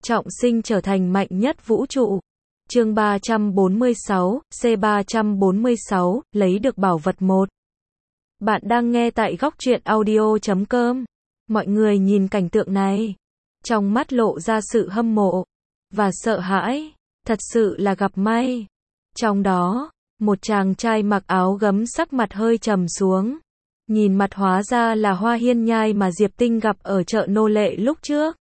trọng sinh trở thành mạnh nhất vũ trụ. Chương 346, C346, lấy được bảo vật 1. Bạn đang nghe tại góc truyện audio.com. Mọi người nhìn cảnh tượng này, trong mắt lộ ra sự hâm mộ và sợ hãi, thật sự là gặp may. Trong đó, một chàng trai mặc áo gấm sắc mặt hơi trầm xuống. Nhìn mặt hóa ra là Hoa Hiên Nhai mà Diệp Tinh gặp ở chợ nô lệ lúc trước.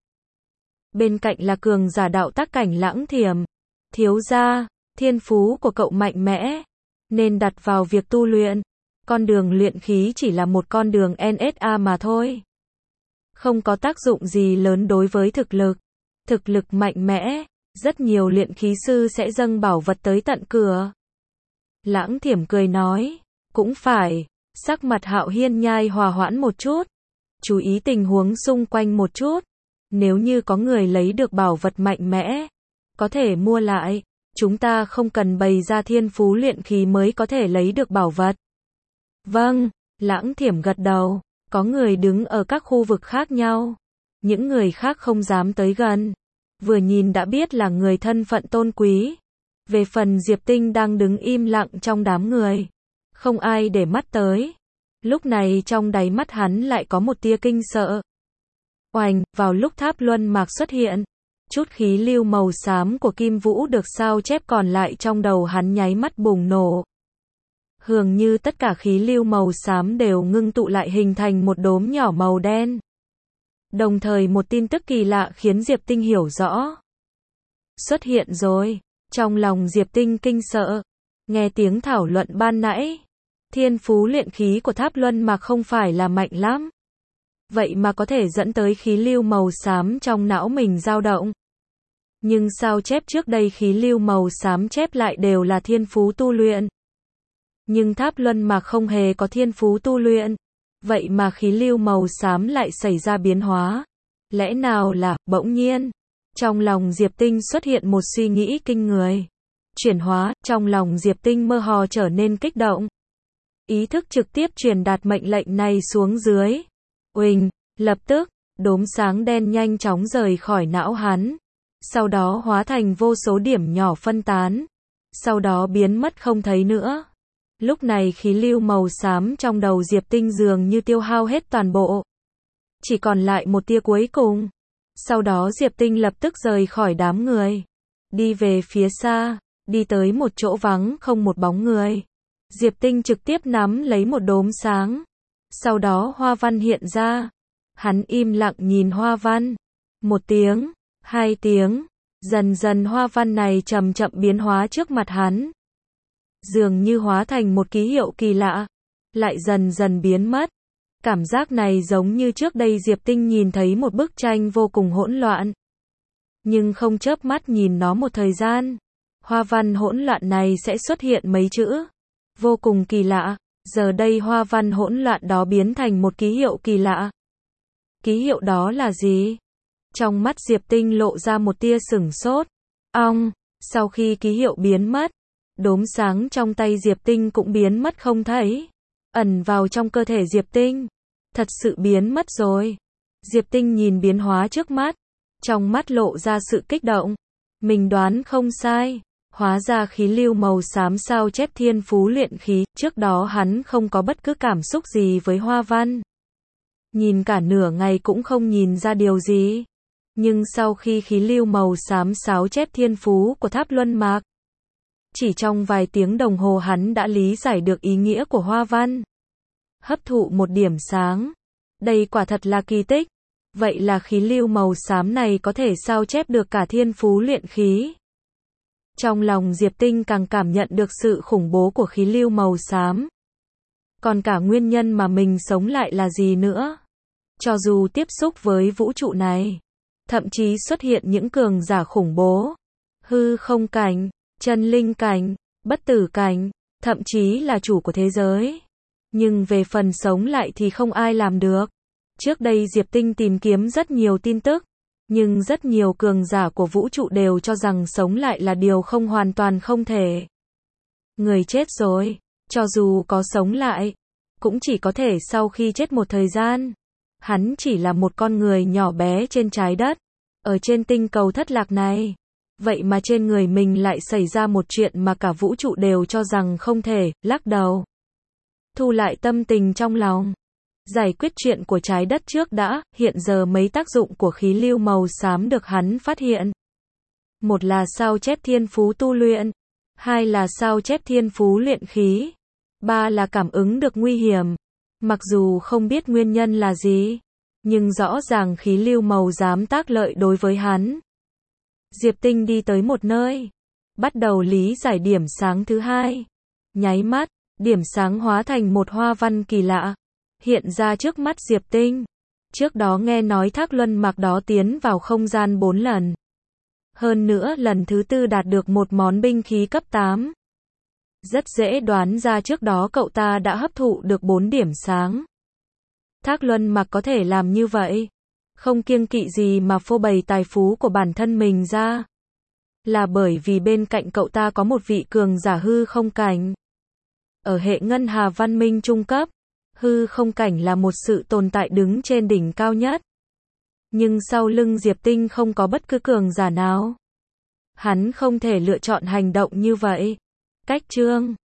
Bên cạnh là cường giả đạo tác cảnh Lãng Thiểm. Thiếu gia, thiên phú của cậu mạnh mẽ, nên đặt vào việc tu luyện. Con đường luyện khí chỉ là một con đường NSA mà thôi. Không có tác dụng gì lớn đối với thực lực. Thực lực mạnh mẽ, rất nhiều luyện khí sư sẽ dâng bảo vật tới tận cửa. Lãng Thiểm cười nói, cũng phải. Sắc mặt Hạo Hiên Nhai hòa hoãn một chút, chú ý tình huống xung quanh một chút. Nếu như có người lấy được bảo vật mạnh mẽ, có thể mua lại, chúng ta không cần bày ra thiên phú luyện khí mới có thể lấy được bảo vật. Vâng, Lãng Thiểm gật đầu, có người đứng ở các khu vực khác nhau. Những người khác không dám tới gần, vừa nhìn đã biết là người thân phận tôn quý. Về phần Diệp Tinh đang đứng im lặng trong đám người, không ai để mắt tới. Lúc này trong đáy mắt hắn lại có một tia kinh sợ. Oành, vào lúc tháp luân mạc xuất hiện, chút khí lưu màu xám của Kim Vũ được sao chép còn lại trong đầu hắn nháy mắt bùng nổ. Hường như tất cả khí lưu màu xám đều ngưng tụ lại hình thành một đốm nhỏ màu đen. Đồng thời một tin tức kỳ lạ khiến Diệp Tinh hiểu rõ. Xuất hiện rồi, trong lòng Diệp Tinh kinh sợ. Nghe tiếng thảo luận ban nãy, thiên phú luyện khí của tháp luân mạc không phải là mạnh lắm. Vậy mà có thể dẫn tới khí lưu màu xám trong não mình dao động. Nhưng sao chép trước đây khí lưu màu xám chép lại đều là thiên phú tu luyện. Nhưng tháp luân mạc không hề có thiên phú tu luyện. Vậy mà khí lưu màu xám lại xảy ra biến hóa. Lẽ nào là, bỗng nhiên, trong lòng Diệp Tinh xuất hiện một suy nghĩ kinh người. Chuyển hóa, trong lòng Diệp Tinh mơ hồ trở nên kích động. Ý thức trực tiếp truyền đạt mệnh lệnh này xuống dưới. Uỳnh, lập tức, đốm sáng đen nhanh chóng rời khỏi não hắn. Sau đó hóa thành vô số điểm nhỏ phân tán. Sau đó biến mất không thấy nữa. Lúc này khí lưu màu xám trong đầu Diệp Tinh dường như tiêu hao hết toàn bộ. Chỉ còn lại một tia cuối cùng. Sau đó Diệp Tinh lập tức rời khỏi đám người. Đi về phía xa. Đi tới một chỗ vắng không một bóng người. Diệp Tinh trực tiếp nắm lấy một đốm sáng. Sau đó hoa văn hiện ra. Hắn im lặng nhìn hoa văn. 1 tiếng, 2 tiếng. Dần dần hoa văn này chậm chậm biến hóa trước mặt hắn. Dường như hóa thành một ký hiệu kỳ lạ. Lại dần dần biến mất. Cảm giác này giống như trước đây Diệp Tinh nhìn thấy một bức tranh vô cùng hỗn loạn. Nhưng không chớp mắt nhìn nó một thời gian. Hoa văn hỗn loạn này sẽ xuất hiện mấy chữ. Vô cùng kỳ lạ. Giờ đây hoa văn hỗn loạn đó biến thành một ký hiệu kỳ lạ. Ký hiệu đó là gì? Trong mắt Diệp Tinh lộ ra một tia sửng sốt. Ong, sau khi ký hiệu biến mất, đốm sáng trong tay Diệp Tinh cũng biến mất không thấy. Ẩn vào trong cơ thể Diệp Tinh. Thật sự biến mất rồi. Diệp Tinh nhìn biến hóa trước mắt. Trong mắt lộ ra sự kích động. Mình đoán không sai. Hóa ra khí lưu màu xám sao chép thiên phú luyện khí, trước đó hắn không có bất cứ cảm xúc gì với hoa văn. Nhìn cả nửa ngày cũng không nhìn ra điều gì. Nhưng sau khi khí lưu màu xám sao chép thiên phú của tháp luân mạc, chỉ trong vài tiếng đồng hồ hắn đã lý giải được ý nghĩa của hoa văn. Hấp thụ một điểm sáng. Đây quả thật là kỳ tích. Vậy là khí lưu màu xám này có thể sao chép được cả thiên phú luyện khí. Trong lòng Diệp Tinh càng cảm nhận được sự khủng bố của khí lưu màu xám. Còn cả nguyên nhân mà mình sống lại là gì nữa? Cho dù tiếp xúc với vũ trụ này, thậm chí xuất hiện những cường giả khủng bố, hư không cảnh, chân linh cảnh, bất tử cảnh, thậm chí là chủ của thế giới. Nhưng về phần sống lại thì không ai làm được. Trước đây Diệp Tinh tìm kiếm rất nhiều tin tức. Nhưng rất nhiều cường giả của vũ trụ đều cho rằng sống lại là điều không hoàn toàn không thể. Người chết rồi, cho dù có sống lại, cũng chỉ có thể sau khi chết một thời gian. Hắn chỉ là một con người nhỏ bé trên trái đất. Ở trên tinh cầu thất lạc này, vậy mà trên người mình lại xảy ra một chuyện mà cả vũ trụ đều cho rằng không thể, lắc đầu. Thu lại tâm tình trong lòng. Giải quyết chuyện của trái đất trước đã, hiện giờ mấy tác dụng của khí lưu màu xám được hắn phát hiện. Một là sao chép thiên phú tu luyện, hai là sao chép thiên phú luyện khí, ba là cảm ứng được nguy hiểm. Mặc dù không biết nguyên nhân là gì, nhưng rõ ràng khí lưu màu xám tác lợi đối với hắn. Diệp Tinh đi tới một nơi, bắt đầu lý giải điểm sáng thứ hai. Nháy mắt, điểm sáng hóa thành một hoa văn kỳ lạ, hiện ra trước mắt Diệp Tinh. Trước đó nghe nói Thác Luân Mạc đó tiến vào không gian 4 lần. Hơn nữa lần thứ 4 đạt được một món binh khí cấp 8. Rất dễ đoán ra trước đó cậu ta đã hấp thụ được 4 điểm sáng. Thác Luân Mạc có thể làm như vậy, không kiêng kỵ gì mà phô bày tài phú của bản thân mình ra, là bởi vì bên cạnh cậu ta có một vị cường giả hư không cảnh. Ở hệ ngân hà văn minh trung cấp, hư không cảnh là một sự tồn tại đứng trên đỉnh cao nhất. Nhưng sau lưng Diệp Tinh không có bất cứ cường giả nào. Hắn không thể lựa chọn hành động như vậy. Cách chương